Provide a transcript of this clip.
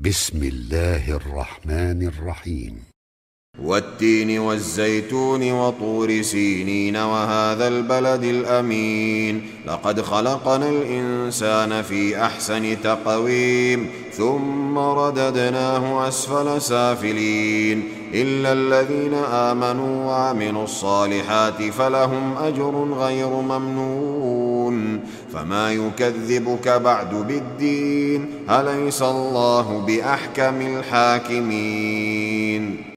بسم الله الرحمن الرحيم. والتين والزيتون وطور سينين وهذا البلد الأمين لقد خلقنا الإنسان في أحسن تقويم ثم رددناه أسفل سافلين إلا الذين آمنوا وعملوا الصالحات فلهم أجر غير ممنون فما يكذبك بعد بالدين أليس الله بأحكم الحاكمين.